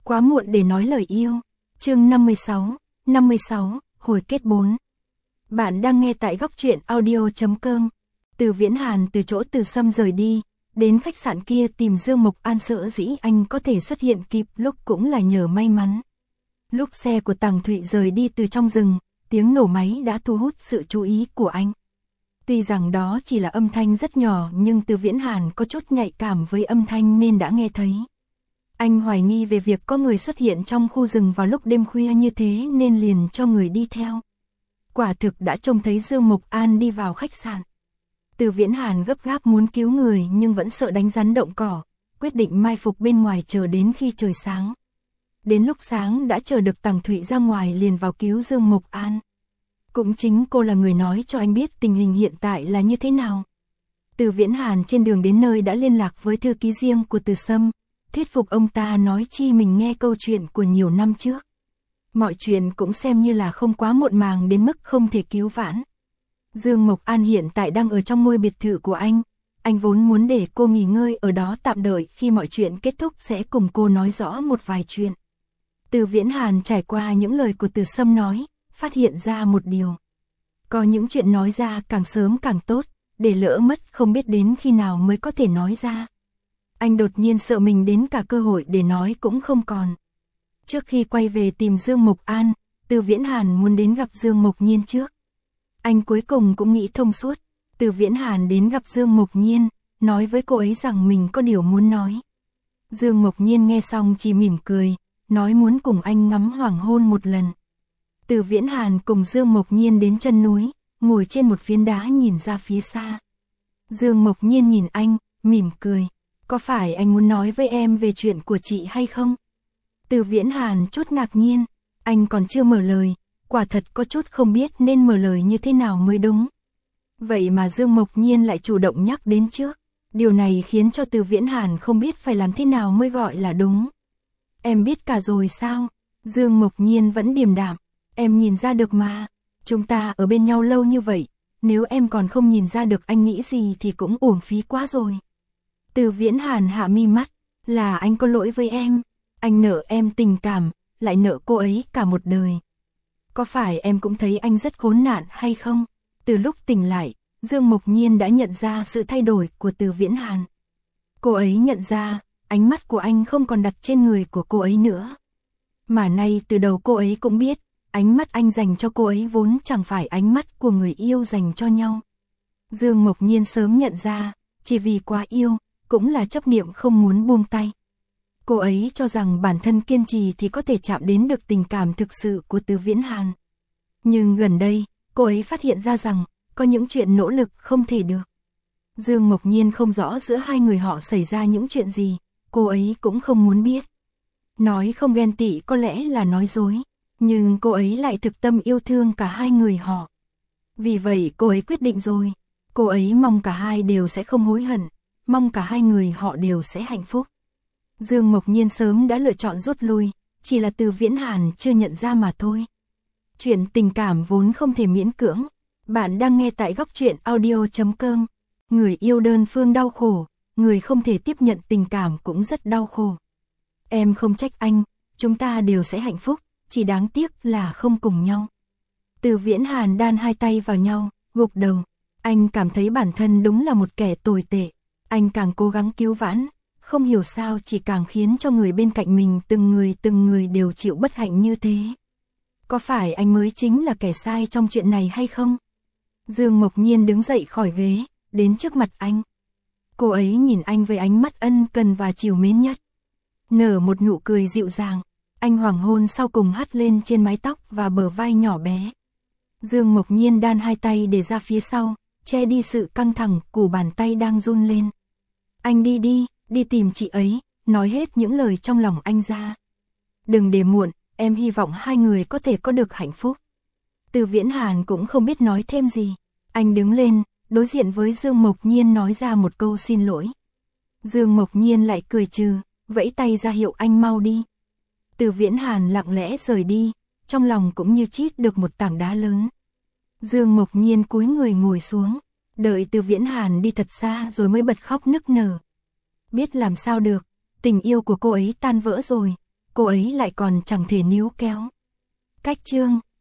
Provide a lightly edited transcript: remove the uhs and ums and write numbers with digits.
Quá muộn để nói lời yêu. Chương 56, hồi kết 4. Bạn đang nghe tại góc truyện audio.com. Từ Viễn Hàn từ chỗ Từ Sâm rời đi, đến khách sạn kia tìm Dương Mộc An, sợ dĩ anh có thể xuất hiện kịp lúc cũng là nhờ may mắn. Lúc xe của Tằng Thụy rời đi từ trong rừng, tiếng nổ máy đã thu hút sự chú ý của anh. Tuy rằng đó chỉ là âm thanh rất nhỏ, nhưng Từ Viễn Hàn có chút nhạy cảm với âm thanh nên đã nghe thấy. Anh hoài nghi về việc có người xuất hiện trong khu rừng vào lúc đêm khuya như thế nên liền cho người đi theo. Quả thực đã trông thấy Dương Mộc An đi vào khách sạn. Từ Viễn Hàn gấp gáp muốn cứu người nhưng vẫn sợ đánh rắn động cỏ, quyết định mai phục bên ngoài chờ đến khi trời sáng. Đến lúc sáng đã chờ được Tằng Thụy ra ngoài liền vào cứu Dương Mộc An. Cũng chính cô là người nói cho anh biết tình hình hiện tại là như thế nào. Từ Viễn Hàn trên đường đến nơi đã liên lạc với thư ký riêng của Từ Sâm, thuyết phục ông ta nói chi mình nghe câu chuyện của nhiều năm trước. Mọi chuyện cũng xem như là không quá muộn màng đến mức không thể cứu vãn. Dương Mộc An hiện tại đang ở trong ngôi biệt thự của anh vốn muốn để cô nghỉ ngơi ở đó tạm đợi khi mọi chuyện kết thúc sẽ cùng cô nói rõ một vài chuyện. Từ Viễn Hàn trải qua những lời của Từ Sâm nói, phát hiện ra một điều. Có những chuyện nói ra càng sớm càng tốt, để lỡ mất không biết đến khi nào mới có thể nói ra. Anh đột nhiên sợ mình đến cả cơ hội để nói cũng không còn. Trước khi quay về tìm Dương Mộc An, Từ Viễn Hàn muốn đến gặp Dương Mộc Nhiên trước. Anh cuối cùng cũng nghĩ thông suốt. Từ Viễn Hàn đến gặp Dương Mộc Nhiên, nói với cô ấy rằng mình có điều muốn nói. Dương Mộc Nhiên nghe xong chỉ mỉm cười, nói muốn cùng anh ngắm hoàng hôn một lần. Từ Viễn Hàn cùng Dương Mộc Nhiên đến chân núi, ngồi trên một phiến đá nhìn ra phía xa. Dương Mộc Nhiên nhìn anh, mỉm cười. Có phải anh muốn nói với em về chuyện của chị hay không? Từ Viễn Hàn chút ngạc nhiên, anh còn chưa mở lời, quả thật có chút không biết nên mở lời như thế nào mới đúng. Vậy mà Dương Mộc Nhiên lại chủ động nhắc đến trước, điều này khiến cho Từ Viễn Hàn không biết phải làm thế nào mới gọi là đúng. Em biết cả rồi sao? Dương Mộc Nhiên vẫn điềm đạm, em nhìn ra được mà, chúng ta ở bên nhau lâu như vậy, nếu em còn không nhìn ra được anh nghĩ gì thì cũng uổng phí quá rồi. Từ Viễn Hàn hạ mi mắt, là anh có lỗi với em, anh nợ em tình cảm, lại nợ cô ấy cả một đời. Có phải em cũng thấy anh rất khốn nạn hay không? Từ lúc tỉnh lại, Dương Mộc Nhiên đã nhận ra sự thay đổi của Từ Viễn Hàn. Cô ấy nhận ra, ánh mắt của anh không còn đặt trên người của cô ấy nữa. Mà nay từ đầu cô ấy cũng biết, ánh mắt anh dành cho cô ấy vốn chẳng phải ánh mắt của người yêu dành cho nhau. Dương Mộc Nhiên sớm nhận ra, chỉ vì quá yêu, cũng là chấp niệm không muốn buông tay. Cô ấy cho rằng bản thân kiên trì thì có thể chạm đến được tình cảm thực sự của Từ Viễn Hàn. Nhưng gần đây, cô ấy phát hiện ra rằng, có những chuyện nỗ lực không thể được. Dương Mộc Nhiên không rõ giữa hai người họ xảy ra những chuyện gì, cô ấy cũng không muốn biết. Nói không ghen tị có lẽ là nói dối, nhưng cô ấy lại thực tâm yêu thương cả hai người họ. Vì vậy cô ấy quyết định rồi, cô ấy mong cả hai đều sẽ không hối hận, mong cả hai người họ đều sẽ hạnh phúc. Dương Mộc Nhiên sớm đã lựa chọn rút lui, chỉ là Từ Viễn Hàn chưa nhận ra mà thôi. Chuyện tình cảm vốn không thể miễn cưỡng. Bạn đang nghe tại góc truyện audio.com. Người yêu đơn phương đau khổ, người không thể tiếp nhận tình cảm cũng rất đau khổ. Em không trách anh, chúng ta đều sẽ hạnh phúc, chỉ đáng tiếc là không cùng nhau. Từ Viễn Hàn đan hai tay vào nhau, gục đầu. Anh cảm thấy bản thân đúng là một kẻ tồi tệ. Anh càng cố gắng cứu vãn, không hiểu sao chỉ càng khiến cho người bên cạnh mình từng người đều chịu bất hạnh như thế. Có phải anh mới chính là kẻ sai trong chuyện này hay không? Dương Mộc Nhiên đứng dậy khỏi ghế, đến trước mặt anh. Cô ấy nhìn anh với ánh mắt ân cần và trìu mến nhất. Nở một nụ cười dịu dàng, anh hoàng hôn sau cùng hắt lên trên mái tóc và bờ vai nhỏ bé. Dương Mộc Nhiên đan hai tay để ra phía sau, che đi sự căng thẳng của bàn tay đang run lên. Anh đi tìm chị ấy, nói hết những lời trong lòng anh ra. Đừng để muộn, em hy vọng hai người có thể có được hạnh phúc. Từ Viễn Hàn cũng không biết nói thêm gì. Anh đứng lên, đối diện với Dương Mộc Nhiên nói ra một câu xin lỗi. Dương Mộc Nhiên lại cười trừ, vẫy tay ra hiệu anh mau đi. Từ Viễn Hàn lặng lẽ rời đi, trong lòng cũng như trít được một tảng đá lớn. Dương Mộc Nhiên cúi người ngồi xuống, đợi Từ Viễn Hàn đi thật xa rồi mới bật khóc nức nở. Biết làm sao được, tình yêu của cô ấy tan vỡ rồi, cô ấy lại còn chẳng thể níu kéo. Cách chương